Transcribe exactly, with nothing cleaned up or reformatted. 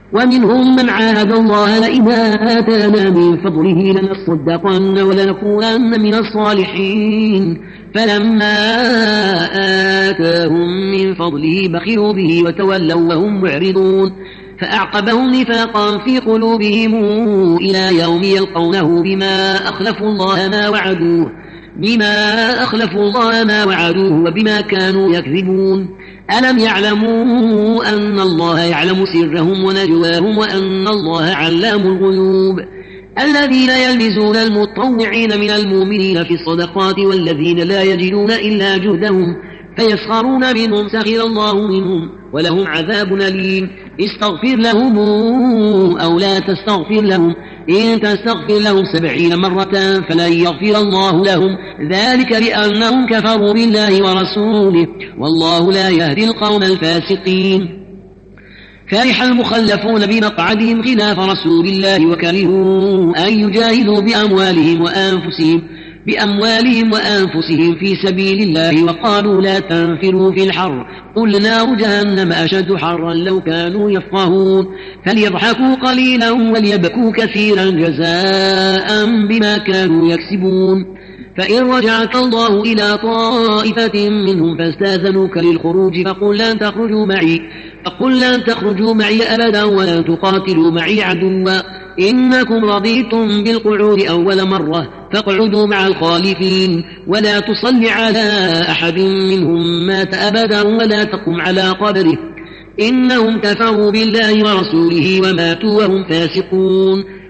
ومنهم من عاهد الله لئن آتانا من فضله لنصدقن ولنكونن من الصالحين فلما آتاهم من فضله بخلوا به وتولوا وهم معرضون فأعقبهم نفاقا في قلوبهم إلى يوم يلقونه بما أخلفوا الله ما وعدوه بما أخلفوا الله ما وعدوه وبما كانوا يكذبون ألم يعلموا أن الله يعلم سرهم ونجواهم وأن الله علام الغيوب الذين يلمزون المطوعين من المؤمنين في الصدقات والذين لا يجدون إلا جهدهم فيسخرون منهم سخر الله منهم ولهم عذاب أليم استغفر لهم أو لا تستغفر لهم إن تستغفر لهم سبعين مرة فلن يغفر الله لهم ذلك بأنهم كفروا بالله ورسوله والله لا يهدي القوم الفاسقين فرح المخلفون بمقعدهم خلاف رسول الله وكرهوا أن يجاهدوا بأموالهم وأنفسهم بأموالهم وأنفسهم في سبيل الله وقالوا لا تنفروا في الحر قل نار جهنم أشد حرا لو كانوا يفقهون فليضحكوا قليلا وليبكوا كثيرا جزاء بما كانوا يكسبون فإن رجعك الله إلى طائفة منهم فاستاذنوك للخروج فقل لن تخرجوا معي فقل لن تخرجوا معي أبدا ولن تقاتلوا معي عدوا إنكم رضيتم بالقعود أول مرة فاقعدوا مع الخالفين ولا تصل على أحد منهم مات أبدا ولا تقم على قبره إنهم كفروا بالله ورسوله وماتوا وهم فاسقون